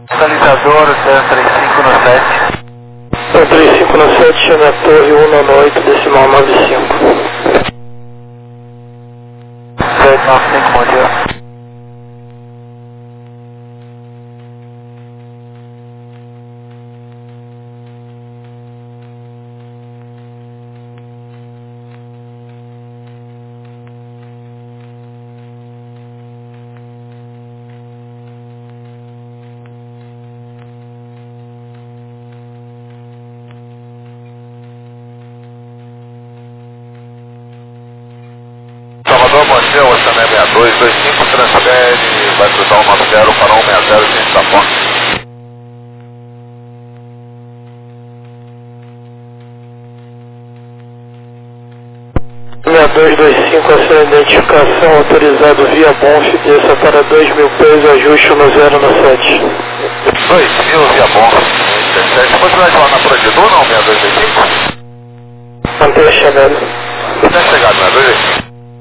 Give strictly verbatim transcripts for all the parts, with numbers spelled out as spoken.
Localizador zero três cinco no sete. zero três cinco no sete, chame a torre um nove oito, decimal nove cinco. sete nove cinco, bom dia. Salvador, bom dia, oito seis dois dois cinco, transfere, vai cruzar o nove zero para um seis zero, gente da ponte. seis dois dois cinco, essa identificação autorizado via Bonf, desça para dois mil pés, ajuste no zero no sete. dois mil via Bonf, dezessete. Você vai falar na Projedor, não, seis dois dois cinco? Mantenha chegando. Está chegado, seis dois dois cinco.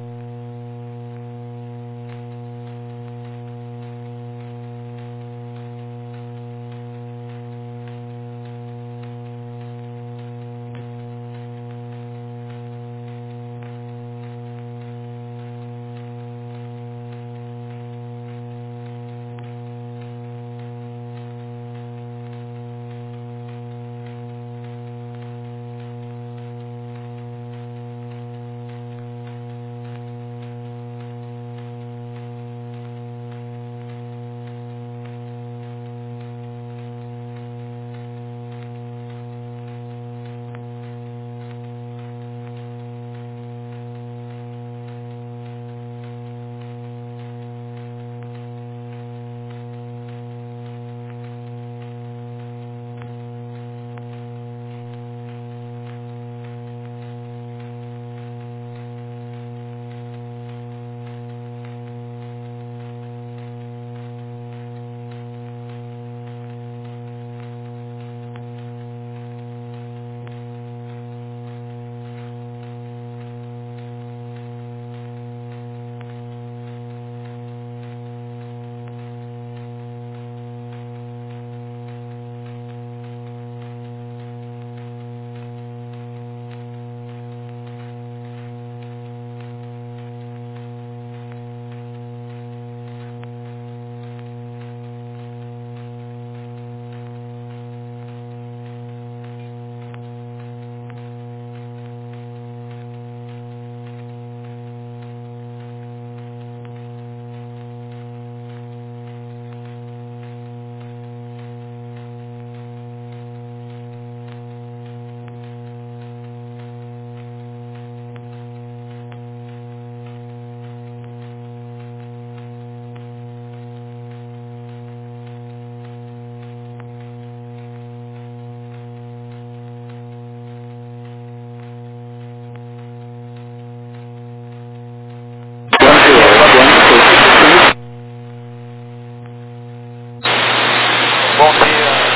Bom dia.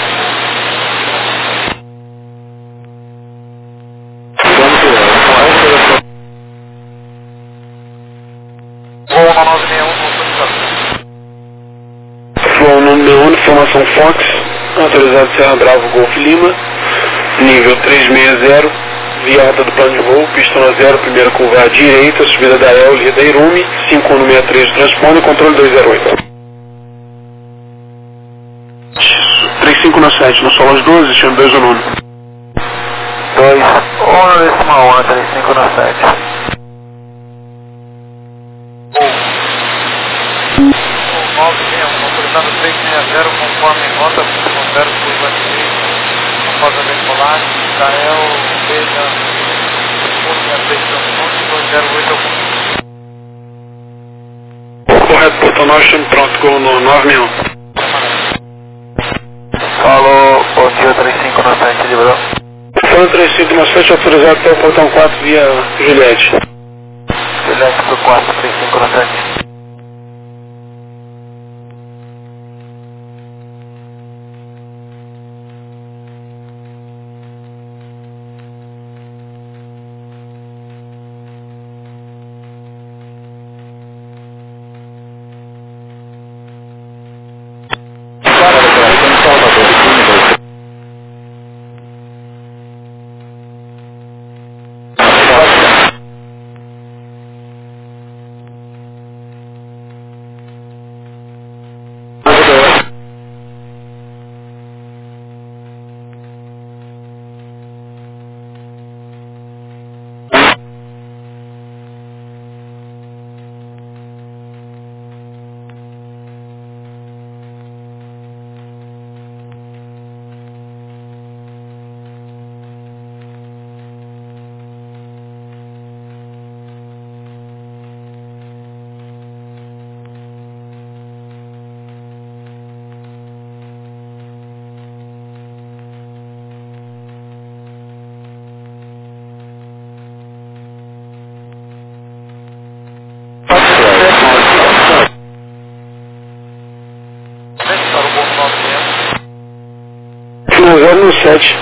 Voo nove seis um, Voo nove seis um, informação Fox, autorizado Serra Bravo Golf Lima, nível trezentos e sessenta, via rota do plano de voo, pista no zero, primeira curva à direita, subida da El, linha da Irume, cinco um seis três, transpone, controle dois zero oito. três cinco no sete, no solo às doze, chame dois um nove. dois, um, decimal um, três cinco no sete. nove seis um, autorizado três seis zero, conforme rota, zero, curva direita, rosa veicular, Israel, Veja, um seis três, dois zero oito, Correto, Porto Norte, pronto, gol no nove seis um. Falou, bom dia, três cinco no sete, livrou. Falando três cinco no sete, autorizado até o portão quatro via Juliette. Juliette pro quatro, três cinco no sete. sete.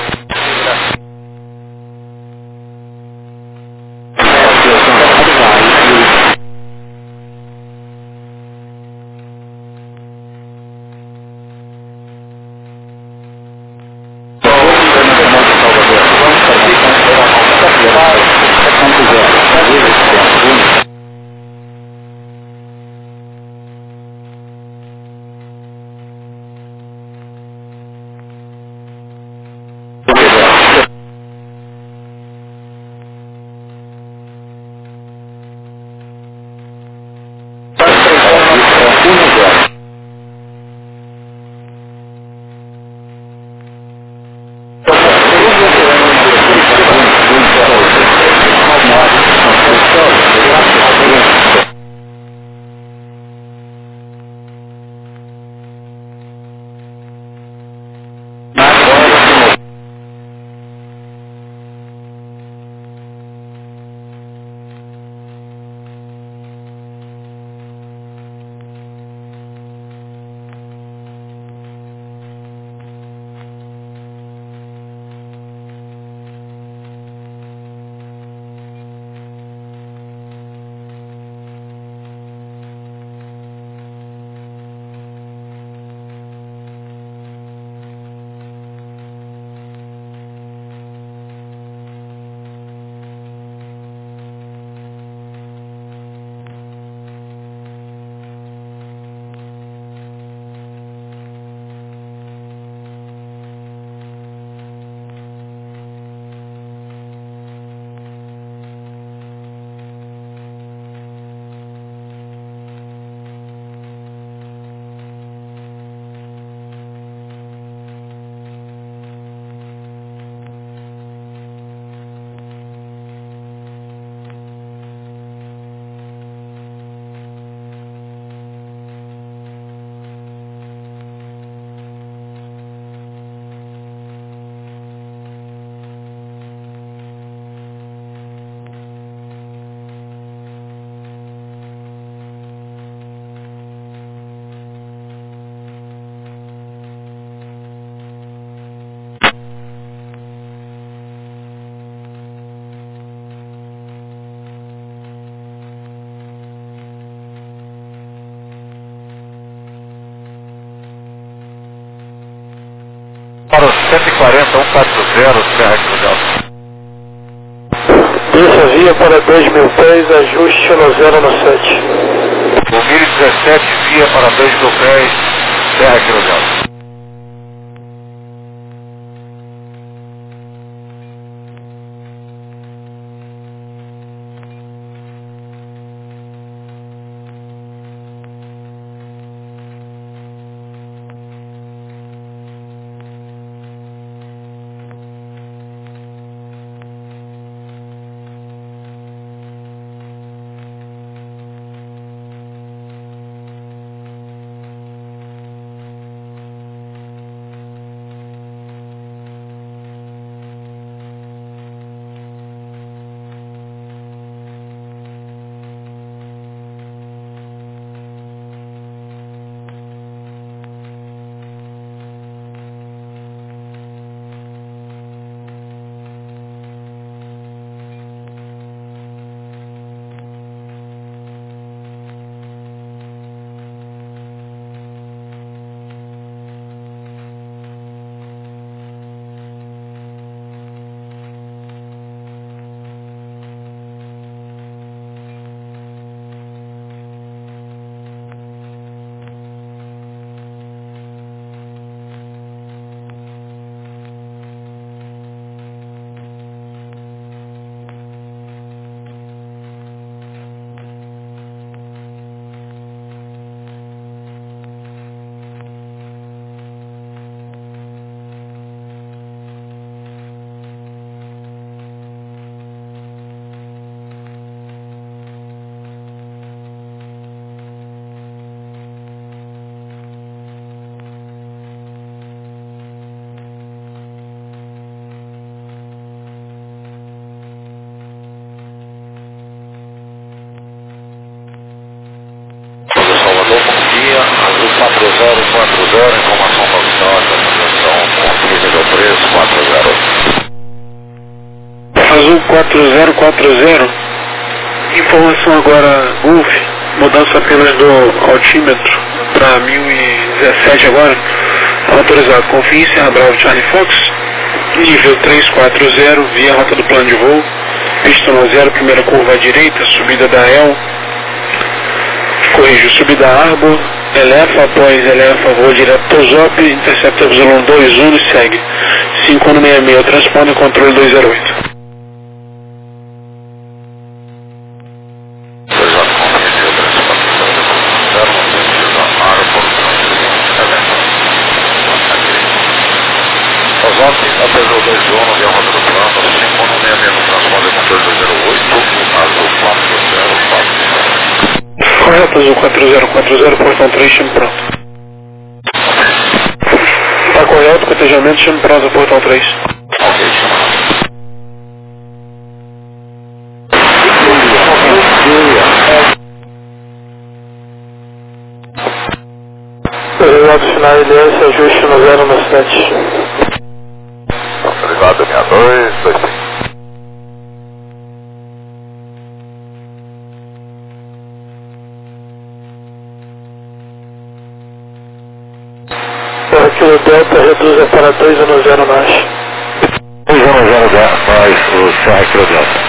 Para o cento e quarenta, um quatro zero, Serra Cruzada. Desça via para dois mil pés, ajuste no zero no sete. O mil e dezessete, via para dois mil pés, Serra Cruzada. quatro zero quatro zero. Informação agora, Golf, mudança apenas do altímetro para mil e dezessete agora. Autorizado, confie em Serra Bravo Charlie Fox, nível três quatro zero, via rota do plano de voo, pista no zero, primeira curva à direita, subida da E L, corrijo, subida a Arbor, Elefa, após Elefa, voo direto Tosop, intercepta Y dois um e segue, cinco um seis seis, transponder controle dois zero oito. Apesar dois um, via rota do plano, cinco um seis seis, transponder controle dois zero oito, azul quatro zero quatro. Correto, azul quatro zero quatro zero, portão três, chame pronto. Está correto, cotejamento, chame pronto, portão três. Ok, chama. Resultado final I D S, ajuste no zero no sete. Autorizado sessenta e dois, dois cinco. Por aquilo Delta, reduza para dois um zero nós. dois um zero nós, o Serra Kilo Delta.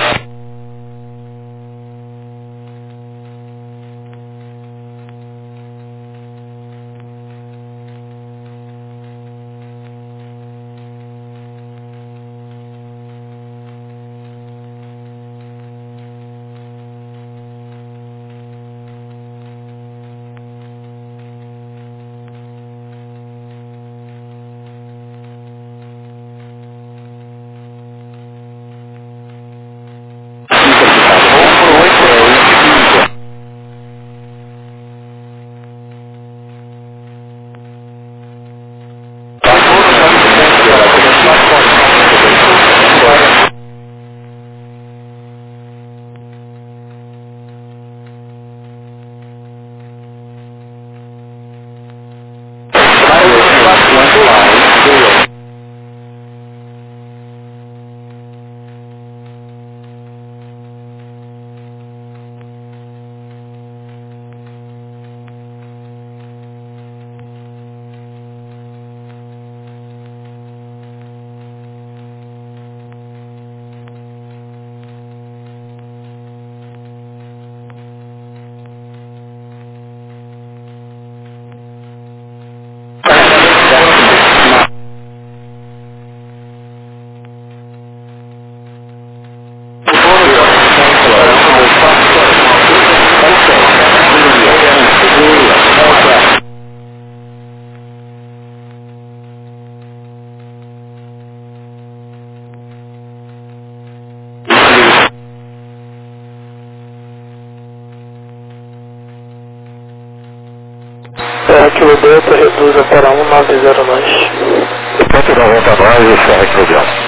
Kilo Delta, reduza para um nove zero nós. cento e noventa nós, o Serra Kilo Delta.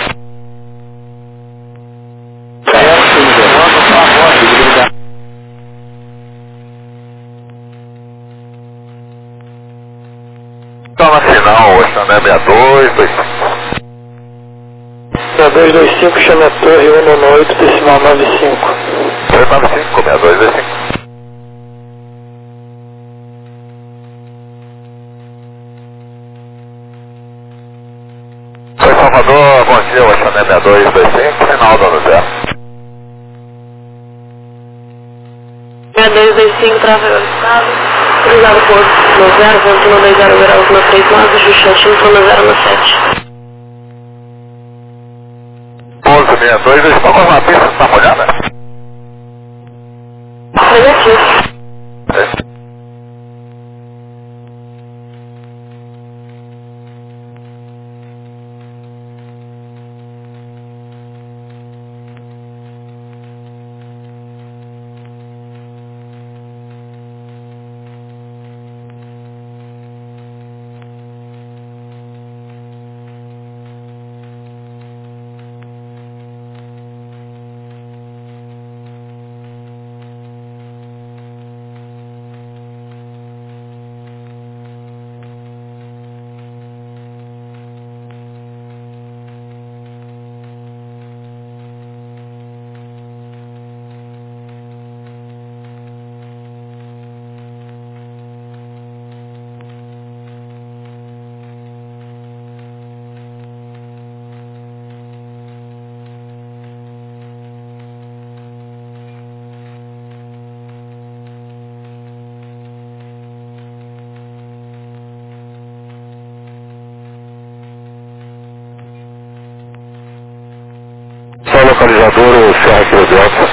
Está na final, o Xané sessenta e dois, dois cinco. sessenta e dois, dois cinco, chame a torre um nove oito, decimal nove cinco. nove cinco, sessenta e dois, dois cinco. Salvador, bom dia, o Xané sessenta e dois, dois cinco, final do zero. sessenta e dois, dois cinco, tráfego avistado, cruzado por no zero, ponto no dois zero zero no três nove, ajuste altímetro no zero no sete. onze sessenta e dois, eles estão com uma pista, está molhada? Negativo. É. localizador o Serra Kilo Delta.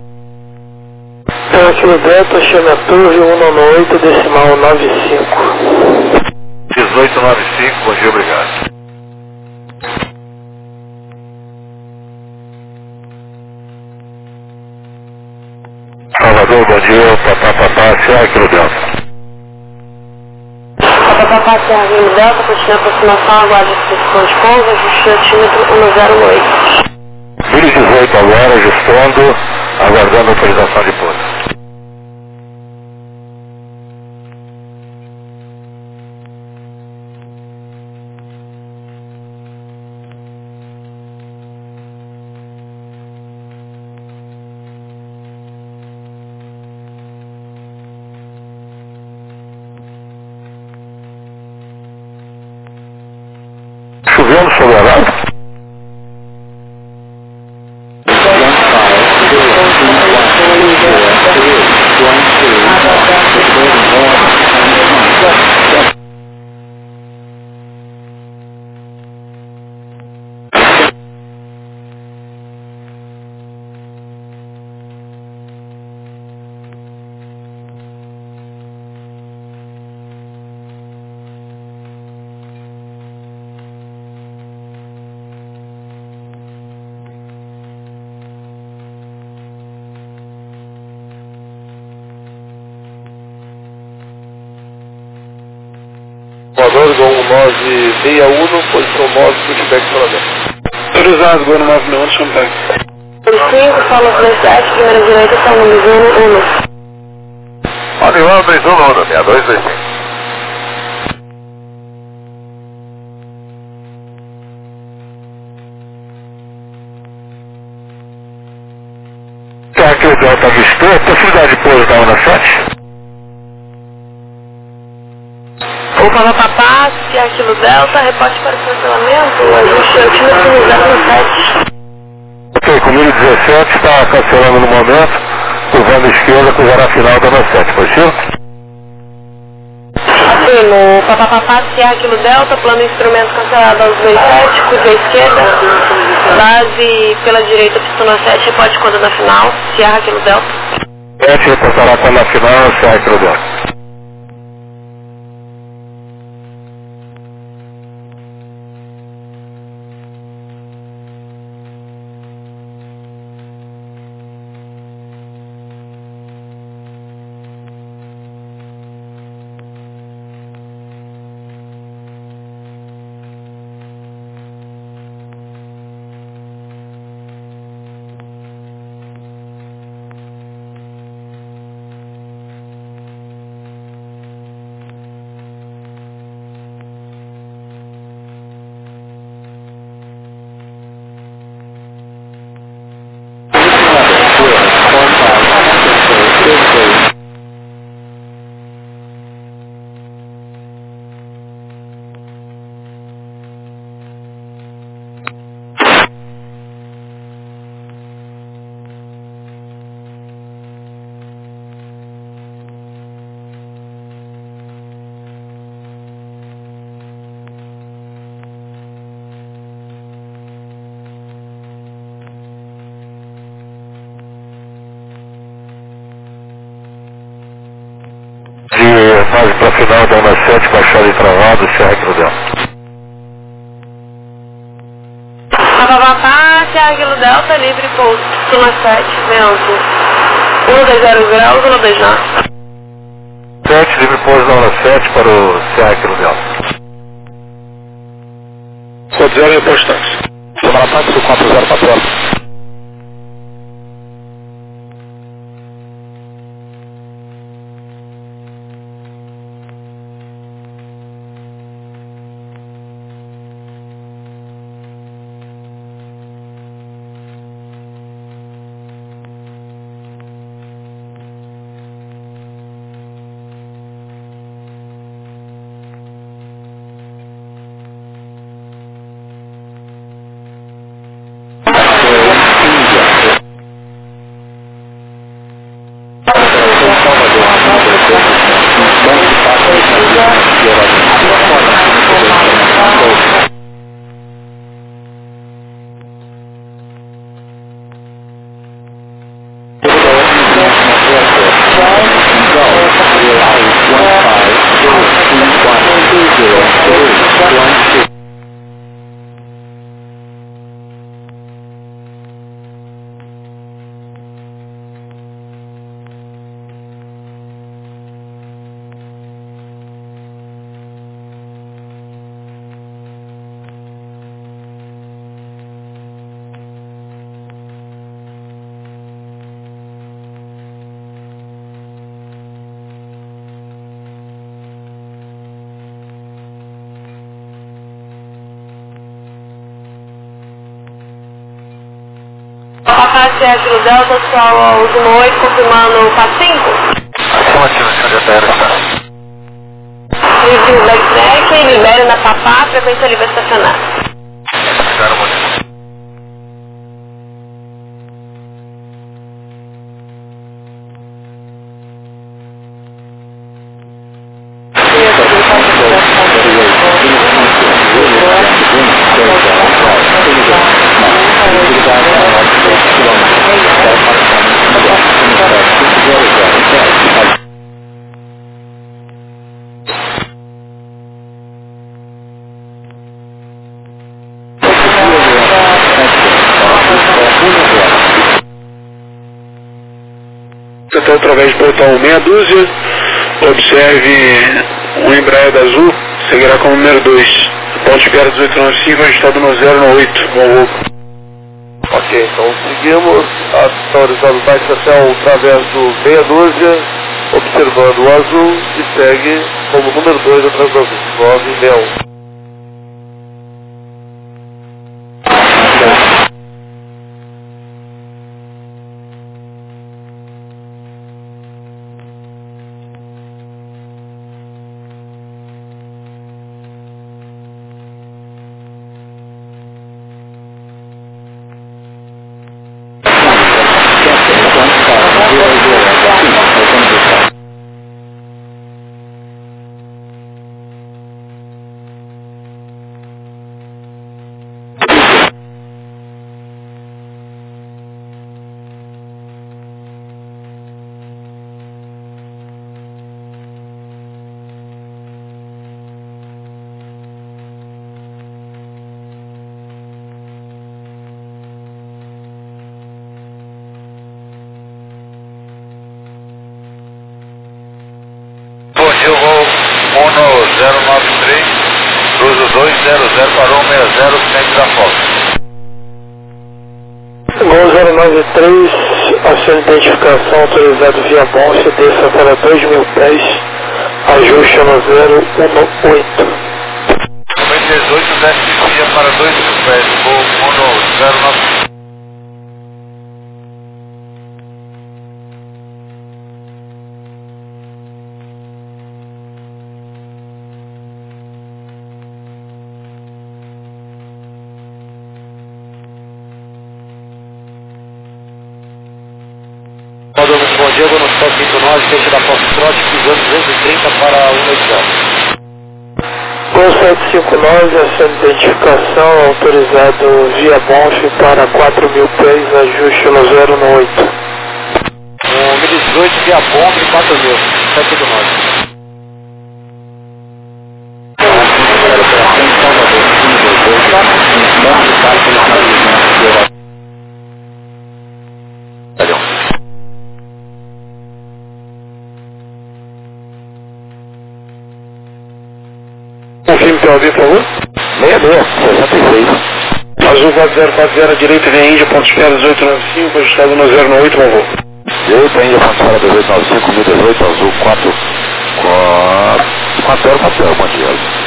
Serra Kilo Delta, chame a torre cento e noventa e oito, decimal noventa e cinco. dezoito noventa e cinco, bom dia, obrigado. Salvador, bom dia, papá, papá, Serra Kilo Delta. Papapá, Serra Kilo Delta, continua a aproximação, aguarde a expressão de pouso, ajuste o altímetro cento e oito. mil e dezoito agora, ajustando, aguardando a autorização de pouso. Chovendo sobre a rádio? Salvador, Gol nove seis um, posição nove, feedback para autorizado, Gol nove seis um, chame back. cinco, solo velocidade, primeira direita, está no número um. Animal dois um, Honda, seis dois dois cinco. Será que o Delta avistou? Possibilidade de pouso da Honda sete? O Papapá, Serra Kilo Delta, reporte para o cancelamento, ajuste o altímetro zero sete. Ok, com mil e dezessete está cancelando no momento, curvando à esquerda, curvará a final da Honda sete, positivo? Ok, no Papapá, Serra Kilo Delta, plano instrumento cancelado aos dois sete, curva à esquerda, base pela direita, pistona sete, reporte quando na final, Serra Kilo Delta. sete reportará quando na final, Serra Kilo Delta. De fase para a final da Honda sete, com a chave travada, Serra Kilo Delta. Papapá, Serra Kilo Delta, livre pouso, pistona sete, vento um dois zero graus, um dois nove. sete, livre pouso da Honda sete para o Serra Kilo Delta. Código zero, reportagem. Semana parte do quatro zero quatro. C A Kilo Delta, oficial Zuma oito, confirmando o quatro cinco. Afirmativo, senhor J R, está. Livre o backtrack, libere na Papá, frequência livre estacionar. Zero, muito. Até através do portão meia dúzia, observe o Embraer da Azul, seguirá como número dois. Ponto de espera dezoito noventa e cinco, registrado no zero no oito, bom voo. Ok, então seguimos, autorizado o baixo hotel através do meia dúzia, observando o azul e segue como número dois atrás do azul, nove seis um. Bom dia, voo um zero nove três, cruzo dois zero zero para um seis zero, centro da Fox. Gol zero nove três, a sua identificação autorizado via Monte, desça para dois mil pés, ajuste no zero um oito. noventa e oito, desce via para dois mil pés, voo um zero nove. Bom dia, no Fox cinco nove, fecha da Fox Trot, pisando duzentos e trinta para um oito zero. Gol sete cinco nove, a sua identificação autorizado via Bonf para quatro mil pés, ajuste no zero no oito. O mil e dezoito via Bonf, quatro mil, sete cinco nove. Confirme P O V, por favor. seis seis, sessenta e seis. Azul quatro zero quatro zero, direita, vem Índia, ponto de espera dezoito noventa e cinco, registrado no zero no oito, bom voo. Direita, Índia, ponto de espera dezoito noventa e cinco, mil e dezoito, azul quatro quatro zero quatro zero, bom dia.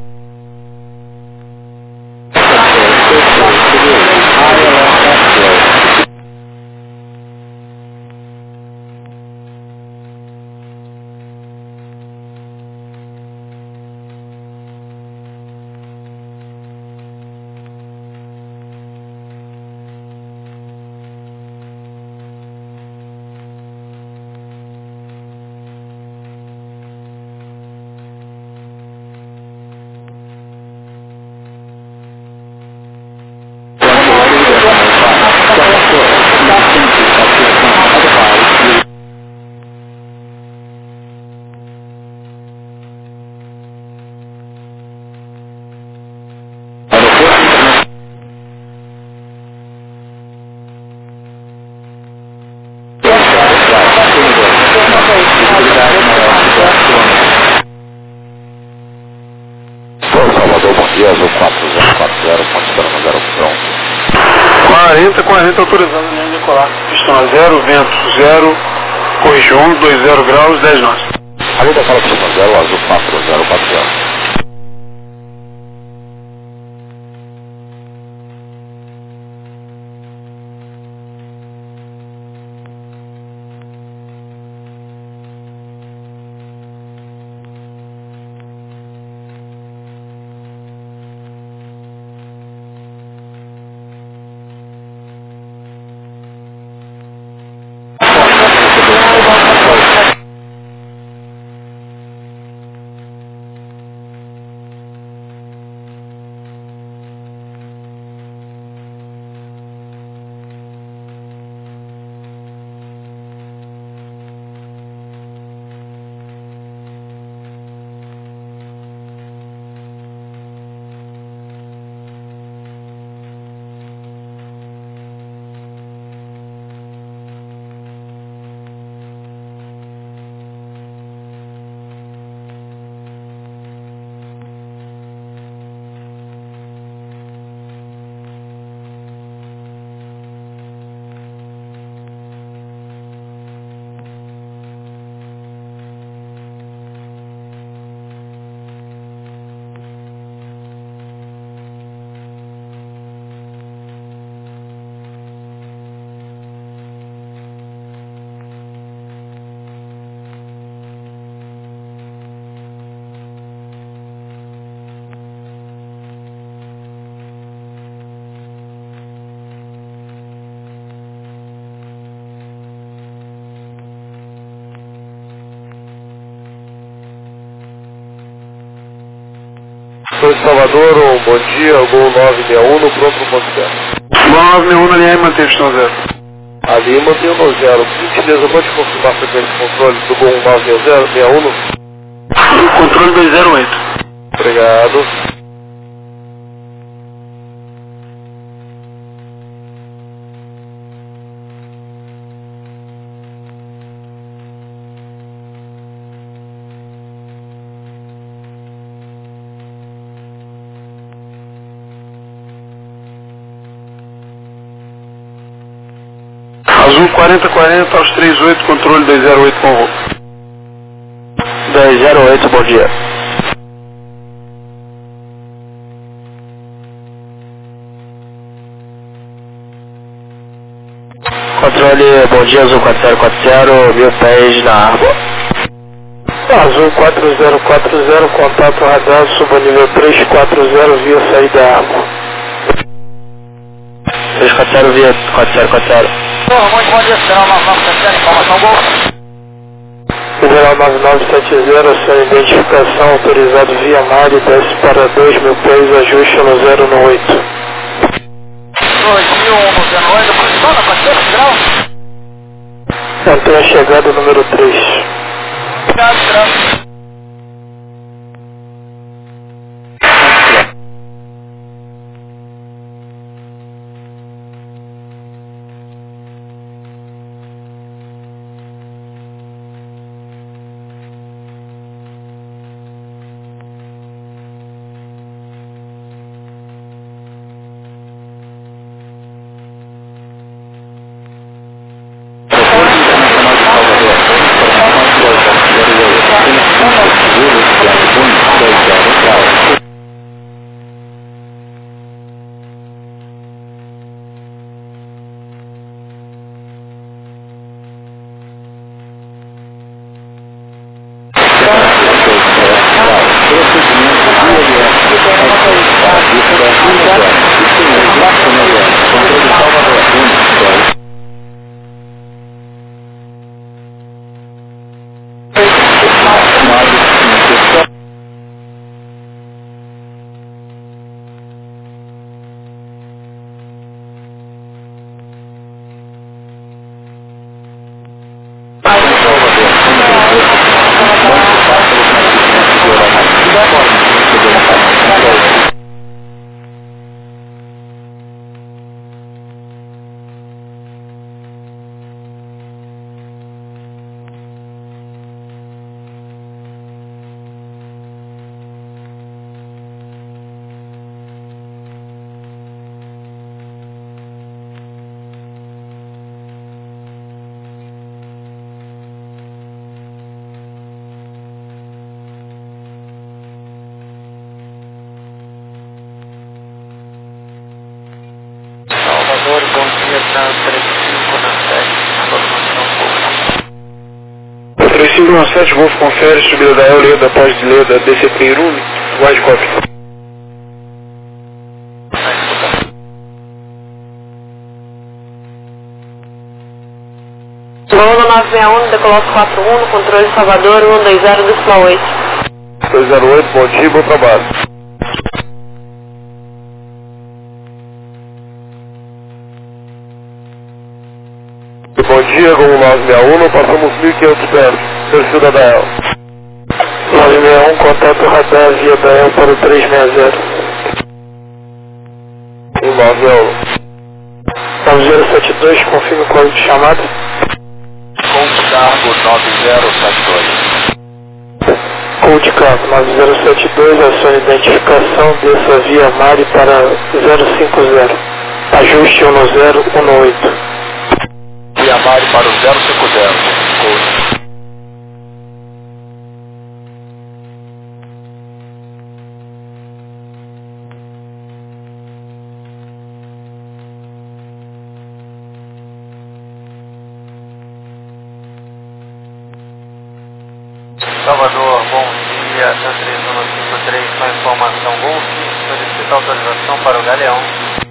quarenta, quarenta autorizado a linha decolar. Pistão a zero, vento zero, corrige um, dois zero graus, dez nós. Ali da sala pistão zero, azul quatro zero quatro zero. Sou de Salvador, um bom dia, Gol nove seis um, no pronto no ponto zero. Gol nove seis um, alinhar e manter pistão zero. Ali mantém o zero. Por gentileza, pode confirmar a frequência de controle do Gol nove seis zero seis um? Controle dois zero oito. Obrigado. Azul quarenta quarenta aos trinta e oito, controle dois zero oito com voo. dois zero oito, bom dia. Controle, bom dia, Azul quatro zero quatro zero, mil pés na água. Azul quatro zero quatro zero, contato radar, suba nível três quatro zero, via saída água. três quatro zero, via quatro zero quatro zero. Muito bom dia, Federal nove nove sete zero, informação Gol. Federal nove nove sete zero, sem identificação, autorizado via mar e desce para dois mil pés, ajuste no zero no oito. dois mil no zero oito, posição na parceira, Federal. Antena chegada número três. Obrigado, Federal. Salvador, bom dia, trans três cinco na sete, informação Gol. três cinco na sete, Golfo confere, subida da El, Leda, pós de Leda, D C P Irume, wide copy. Lula nove seis um, decolosso quatro um, no controle Salvador, um dois zero, decimal oito. dois zero oito, bom dia, bom trabalho. Bom dia, Gol nove seis um, passamos mil e quinhentos metros, perfil da Dael. nove seis um, contato radar via Dael para o três seis zero. um nove seis um. nove zero sete dois, confirme o código de chamada. Com cargo nove zero sete dois. Code cargo nove zero sete dois, acione identificação, desça via Mari para zero cinco zero. Ajuste um no zero, um no oito. Via Mari para o zero cinco zero. Code. Salvador, bom dia, três um cinco três, com a informação Golf, solicita autorização para o Galeão.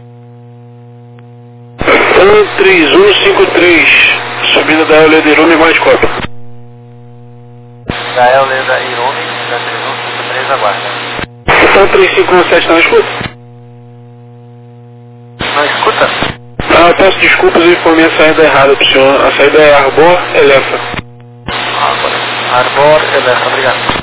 três um cinco três, subida da El, Leda, Irume, mais copy. Da El, Leda, Irume, da três um cinco três, aguarda. Então três cinco um sete não escuta? Não escuta? Ah, peço desculpas, eu informei a saída errada pro senhor. A saída é Arbor Elefa. Arbor Elefa, obrigado.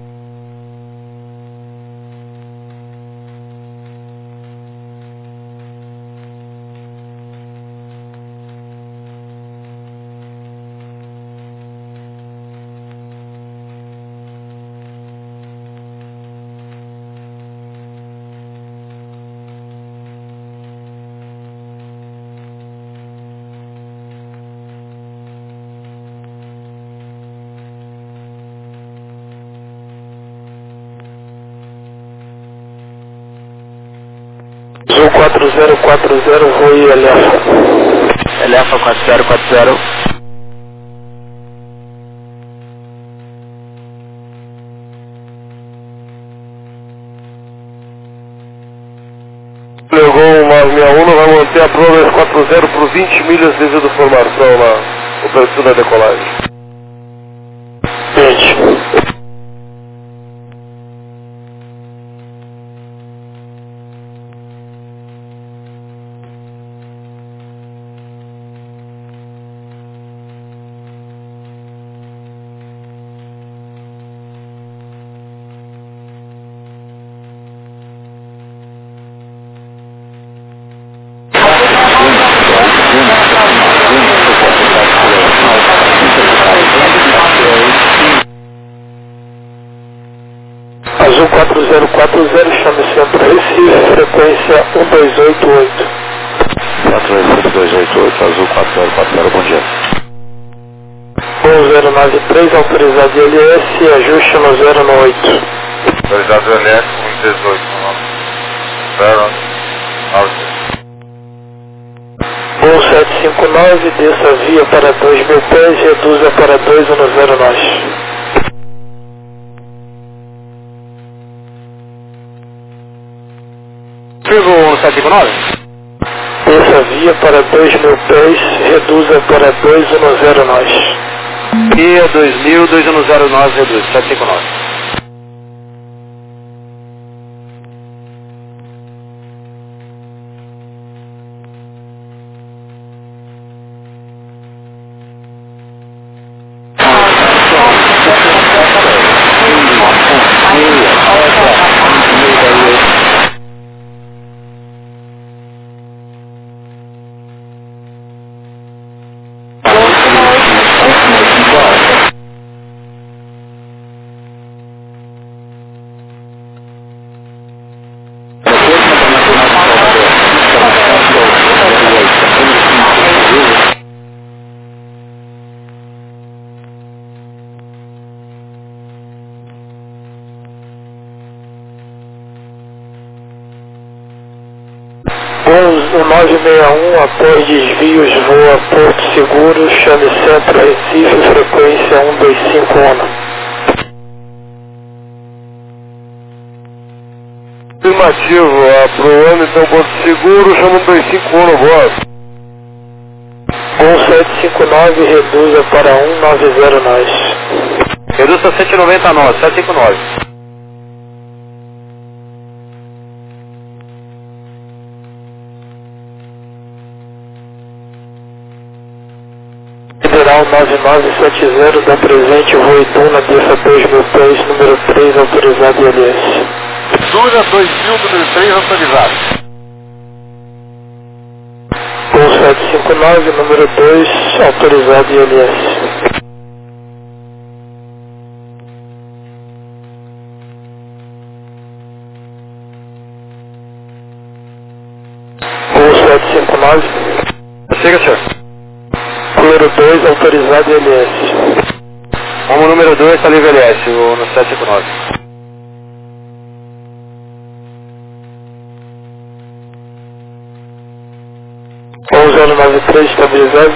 Azul quatro zero quatro zero, Rui Elefa. Elefa quatro zero quatro zero. Pegou o nove seis um, vai manter a prova quatro zero por vinte milhas devido à formação na operação da decolagem. vinte. Azul quatro zero quatro zero, chame centro Recife, frequência um dois oito oito. quatro dois oito oito, Azul quatro zero quatro zero, bom dia. um zero nove três, autorizado I L S, ajuste no zero no oito. Autorizado I L S um dezoito, zero nove três. um sete cinco nove, desça a via para dois mil pés, reduza para dois no zero nós. Pegou o sete cinco nove? Desça a via para dois mil pés, reduza para dois no zero nós. Via dois mil, dois no zero nove, reduz, sete cinco nove. O nove seis um, após desvios, voa Porto Seguro, chame centro Recife, frequência um dois cinco um. Afirmativo, aprovando então Porto Seguro, chama um dois cinco um no voto. um sete cinco nove, reduza para um nove zero nós. Reduz para cento e noventa nós, sete cinco nove. Federal nove nove sete zero, dá presente, voo Iduna, desça dois mil pés, número três, autorizado I L S. Duna dois mil, número três, autorizado. um sete cinco nove, número dois, autorizado I L S. um sete cinco nove. Chega, senhor. Número dois, autorizado I L S. Como número dois está livre L S, o no sete cinco nove. um zero nove três, estabilizado.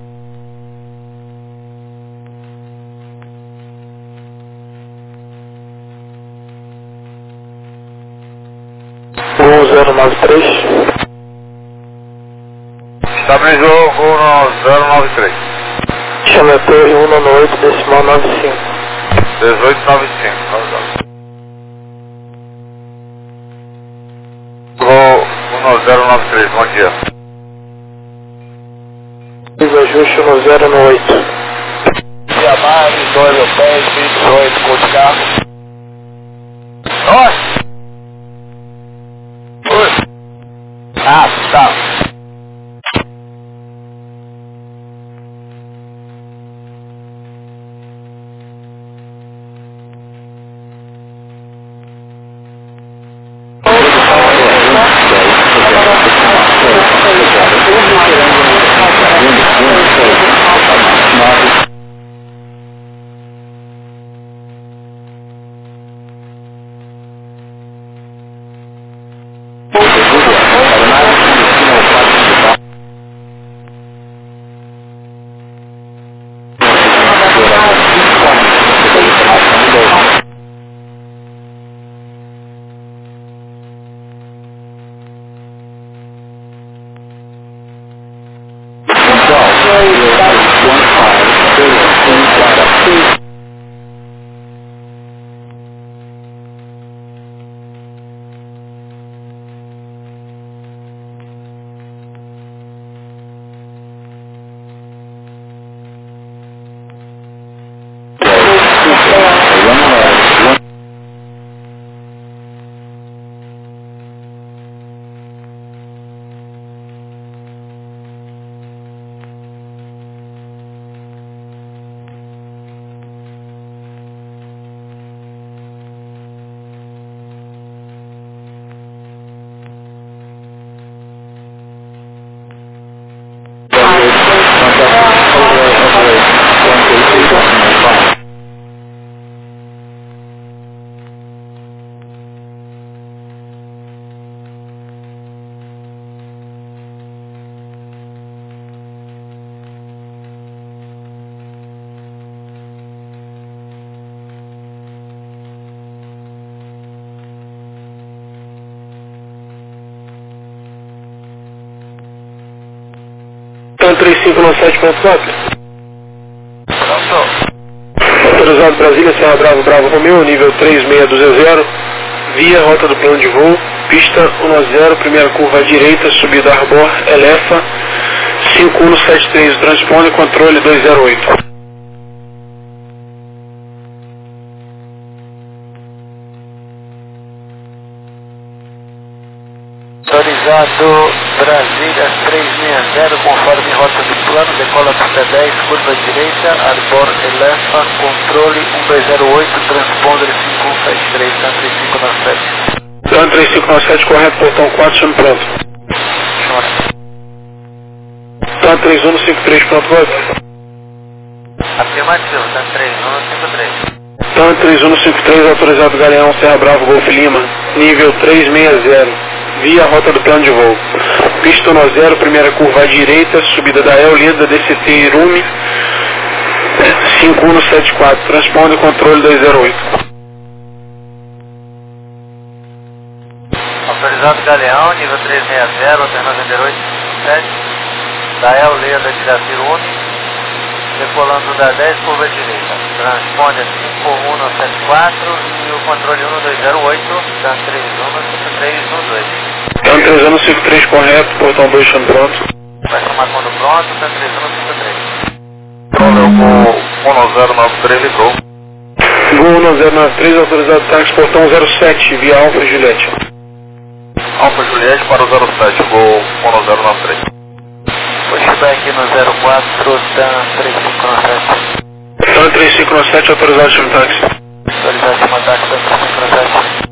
um zero nove três. Estabilizou o voo no zero nove três. Chama a torre um nove oito, decimal nove cinco. dezoito noventa e cinco. um zero nove três, bom dia. Ajuste no zero no oito. Via Mare, dois hotéis, vinte e oito, cor de carro. Oi! Oi! Ah, tá. três cinco nove sete ponto quatro. Autorizado Brasília, Serra Bravo, Bravo Romeu, nível três seis dois zero, via rota do plano de voo, pista um zero, primeira curva à direita, subida Arbor, Elefa, cinco um sete três, transponder, controle dois zero oito. Autorizado Brasília três seis zero, conforme rota do plano, decola pista dez, curva direita, Arbor Elefa, controle um dois zero oito, transponder cinco um sete três, TAM três cinco nove sete. TAM três cinco nove sete, correto, portão quatro, chame pronto. TAM três um cinco três, pronto, voto. Afirmativo, TAM três um cinco três. TAM três um cinco três, autorizado Galeão, Serra Bravo, Golf Lima, nível três seis zero, via rota do plano de voo. Pista um zero, primeira curva à direita, subida da El, linha da D C T Irume, cinco um sete quatro, transponder, controle dois zero oito. Autorizado Galeão, nível três seis zero, alternando zero oito sete, da El, linha da Tirati Irume, decolando da dez, curva direita. Transponder cinco um sete quatro e o controle um dois zero oito, TAM três um cinco três um dois. TAM três um cinco três, correto, portão dois, chame pronto. Vai tomar quando pronto, TAM três um cinco três. Controle um zero nove três, ligou. Gol um zero nove três, autorizado táxi, portão zero sete, via Alfa Juliette. Alfa Juliette para o zero sete, Gol um zero nove três. Pushback no zero quatro, TAM três cinco nove sete. TAM três cinco nove sete, autorizado chame táxi. Autorizado chama táxi, TAM três cinco nove sete.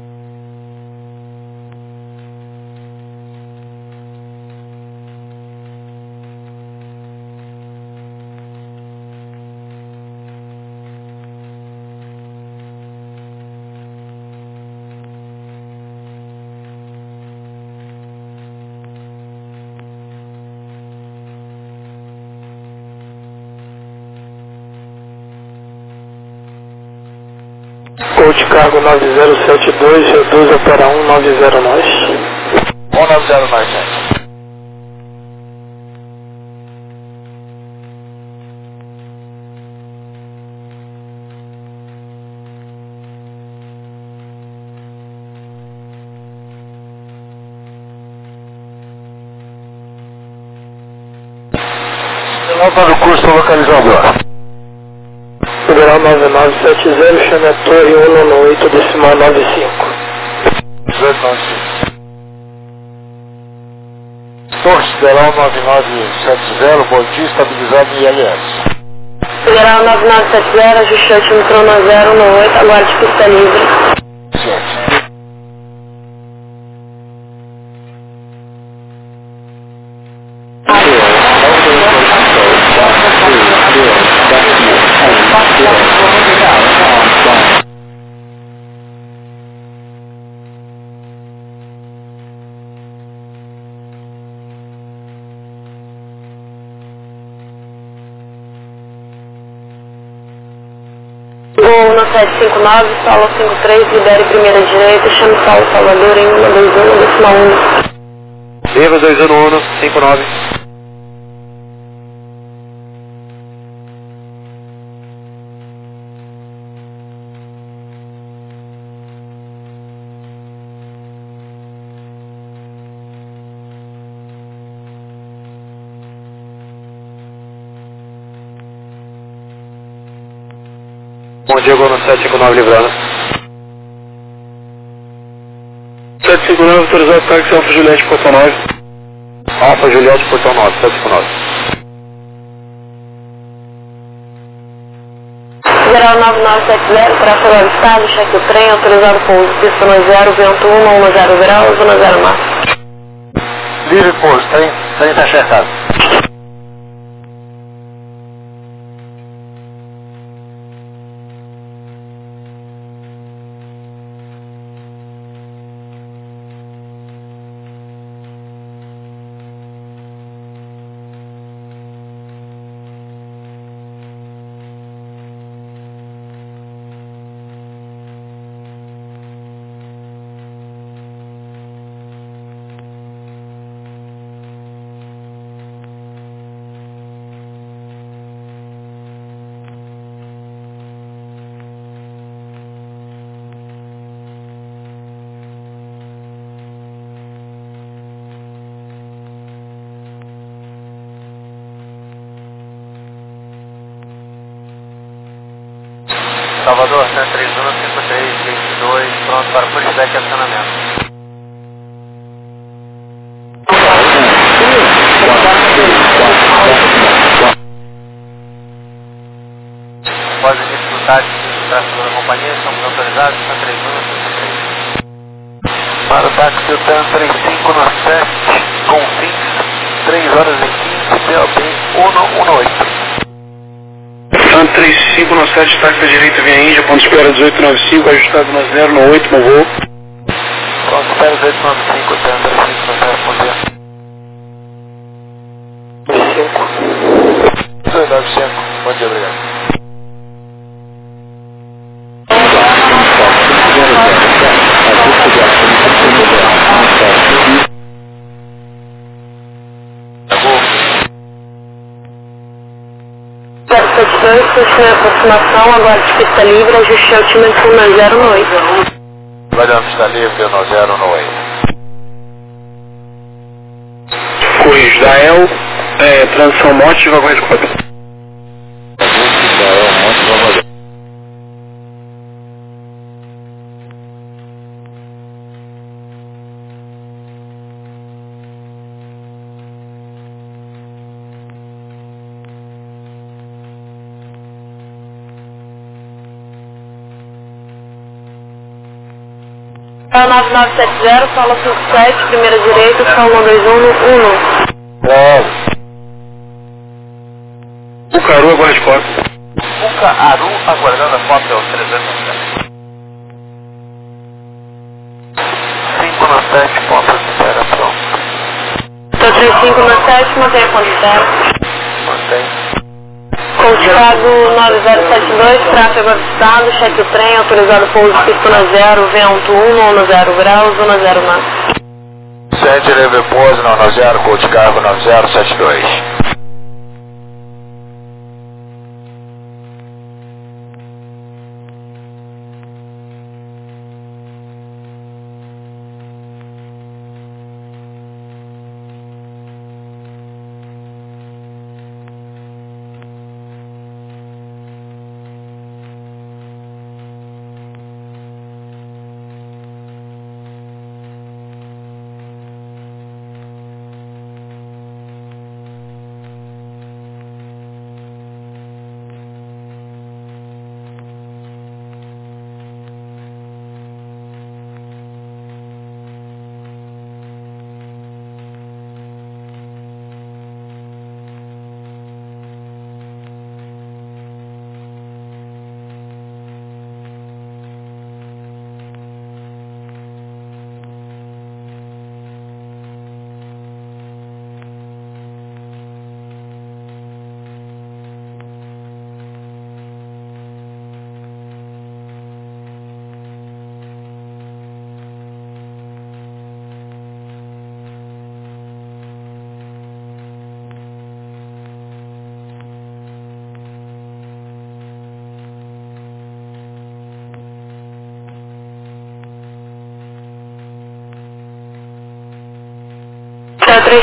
Code cargo nove zero sete dois, reduza para um nove zero nove. um nove zero nove, gente. Delta do curso localizador. Federal nove nove sete zero, chame a torre um nove oito, decimal nove cinco. dezoito nove cinco. Torre Federal nove nove sete zero, Bordi estabilizado em I L S. Federal nove nove sete zero, ajuste altímetro um zero um oito, aguarde pista livre. Certo. Gol no sete cinco nove, solo cinco três, libere primeira direita, chame Paulo Salvador em um dois um, decimal um. Viva dois um um, cinco nove. Bom dia, Gol no sete cinco nove, livrando. sete cinco nove, autorizado táxi Alfa Juliette, portão nove. Alfa Juliette, portão nove, sete cinco nove. Federal nove nove sete zero, para fora do estado, cheque o trem, autorizado pouso, pista no zero, vento um, um zero graus, um zero máximo. Livre pouso, trem, trem está acertado. Salvador, cento e três um, cinco três, vinte e dois, pronto para pushback e acionamento. Após a dificuldade de tráfego da companhia, estamos autorizados, cento e três um, cinco três. Para o táxi TAM três cinco nove sete, com fins três horas e quinze, P O B um um oito. TAM três cinco nove sete, táxi à direita, via Índia, ponto espera dezoito nove cinco, ajustado no zero no oito, no voo. Ponto espera dezoito nove cinco, TAM três cinco nove sete, responder. dezoito nove cinco, bom dia, obrigado. Continue a aproximação, agora de pista livre, ajuste altímetro um zero um oito. Vai dar uma pista livre no zero no oito. Correios da E L, é, transição morte, vagões de cópia. nove nove sete zero, solo cinco sete, primeira direita, solo um dois um, um. É. O Caru aguarde cópia. Fuca Aru aguardando a cópia aos trezentos e sete. cinco nove sete, ponto de espera, pronto. Tô três cinco nove sete, mantenha a condição. Mantém. Código nove zero sete dois, tráfego avistado, cheque o trem, autorizado pouso, pista no zero, vento um, um zero graus, um zero máximo. Sede livre pouso, não zero, code cargo nove zero sete dois.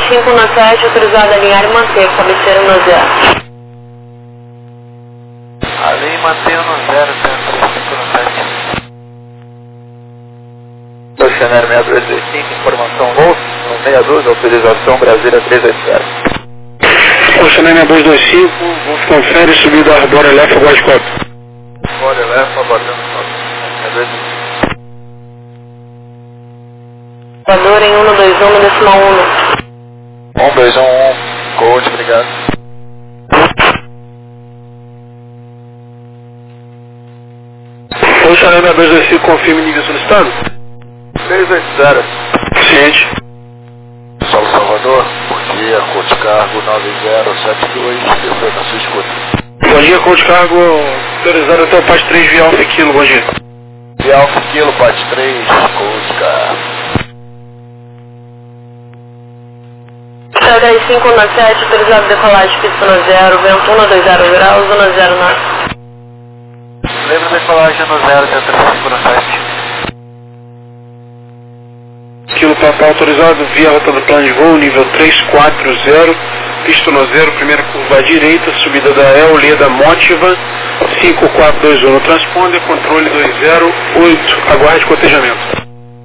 cinco no sete, autorizado a alinhar e manter, cabeceira no zero. Ali mantenho no zero, trinta e cinco no sete. Oceanário seis dois dois cinco, informação Wolf, no seis dois, autorização Brasília três oito zero. Oceanário seis dois dois cinco, Wolf confere, subida Arbor Elef, aguarde quatro. Arbor Elef, aguardando quatro. Voador em um dois um, decimal um. um dois um um, code, obrigado. Oceanário seis dois dois cinco, confirme nível solicitado. três oito zero. Ciente. São Salvador, bom dia, Conte Cargo nove zero sete dois, desceu na sua escuta. Bom dia, Conte Cargo, autorizado até o P A T três, via Alfa Kilo, bom dia. Via Alfa Kilo, P A T três, Conte Cargo. dez cinco no sete, autorizado decolagem, pista no zero, vento um dois zero graus, zona zero norte. Lembra da decolagem no zero, trinta e cinco no sete. Kilo Papa autorizado, via rota do plano de voo, nível três quatro zero, pista no zero, primeira curva à direita, subida da E L, Leda Motiva, cinco quatro dois um no transponder, controle dois zero oito, aguarde cotejamento.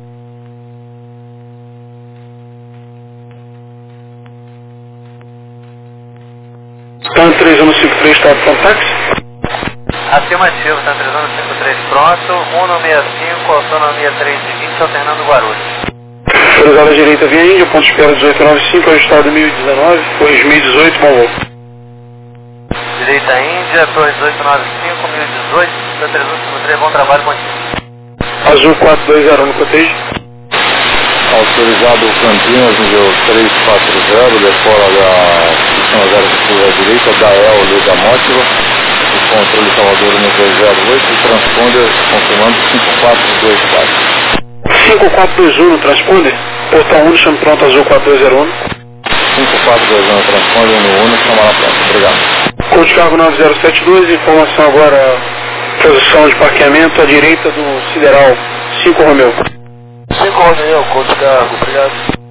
TAN três um cinco três, estado de táxi. Afirmativo, TAN três um cinco três pronto, um no sessenta e cinco, autonomia três e vinte, alternando Guarulhos. Autorizado à direita via Índia, ponto de espera dezoito noventa e cinco, ajustado mil e dezenove, corrigimento dezoito, bom voo. Direita Índia, Torre dezoito noventa e cinco, mil e dezoito, TAN três um cinco três, bom trabalho, bom dia. Azul quatro dois zero no cotejo. Autorizado Campinas, nível três quatro zero, decola da pista zero curva à direita, da E L, Leda Motiva, o controle Salvador nível zero oito, o transponder confirmando cinco quatro dois quatro. cinco quatro dois um no transponder, portal um, chame pronto, Azul quatro dois zero um. cinco quatro dois um no transponder, no Uno, chama lá pronto, obrigado. Conte Cargo nove zero sete dois, informação agora, posição de parqueamento à direita do Sideral, cinco Romeu. cinco Romeu, Conte Cargo, obrigado.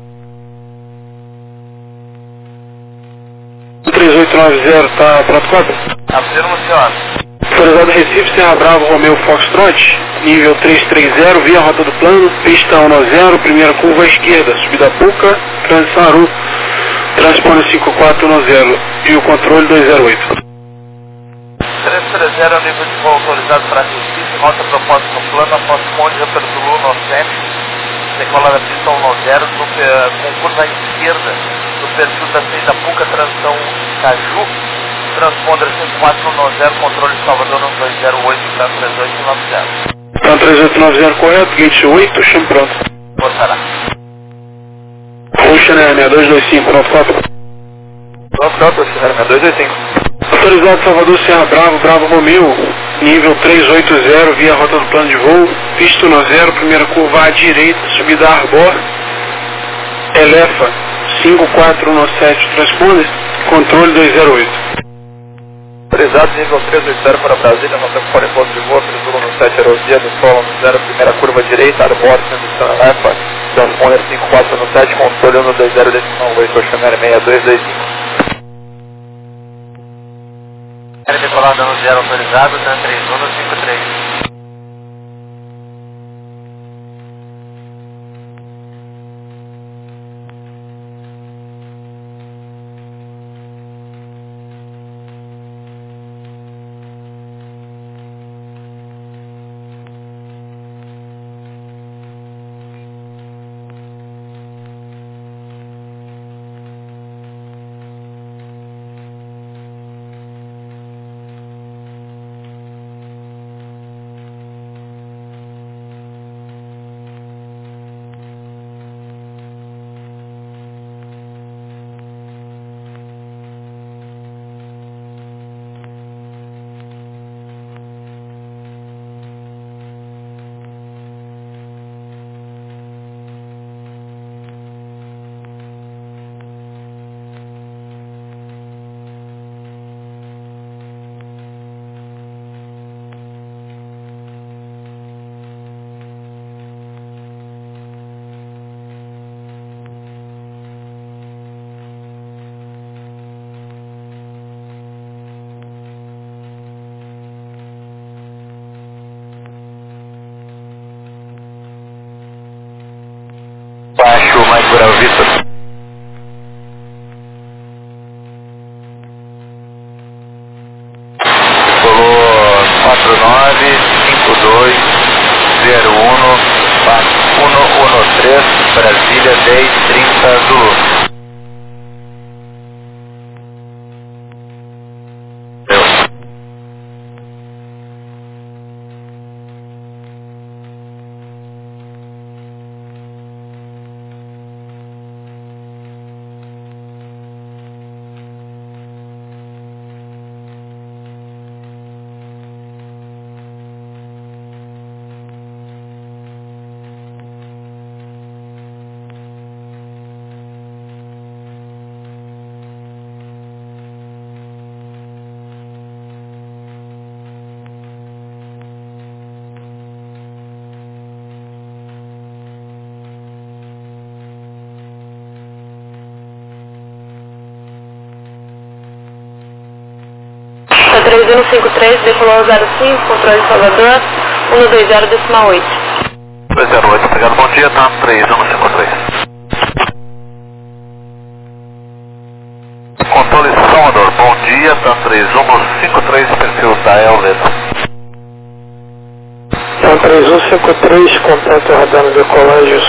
três oito nove zero, está pronto quatro? Afirmo, senhor. Autorizado Recife, Serra Bravo, Romeu Foxtrot, nível três três zero, via rota do plano, pista um zero, primeira curva à esquerda, subida Puca, transição Aru, transponder cinco quatro um zero e o controle dois zero oito. três três zero, nível de voo autorizado para Recife, rota proposta no plano, após Ponte, Aperto Lula, no centro, decolar da pista um zero, no, com curva à esquerda, no perfil da saída Puca, transição Caju, transponder cinco quatro um zero, controle Salvador um dois zero oito, TAN três oito nove zero. TAN três oito nove zero correto, gate oito, chame pronto. Botará. Oceanário seis dois dois cinco, pronto quatro. Pronto, pronto, Oceanário seis dois dois cinco. Autorizado Salvador, Serra Bravo, Bravo Romeu, nível três oito zero, via rota do plano de voo, pista um zero, primeira curva à direita, subida Arbor, Elefa, cinco quatro um sete, transponder, controle dois zero oito. Autorizado nível três oito zero para Brasília, rota fora em ponto de voo, Trizulo no sete, Erosia, do Solo no zero, primeira curva à direita, Arbor, transição Elefa, transponder cinco quatro um sete, controle um dois zero, decimal oito, Oceanário seis dois dois cinco. Quero decolar dando zero autorizado, TAN três um cinco três. Segura o Vitor. Colou quatro nove cinco dois zero um quatro um um três, Brasília dez trinta Zulu. três um cinco três, decolou zero cinco, controle de Salvador, um dois zero, decimal oito. dois zero oito, obrigado, bom dia, tá três um cinco três. Controle Salvador, bom dia, tá três um cinco três, perfil da Elveta. Tá três um cinco três, contato radar no decolagem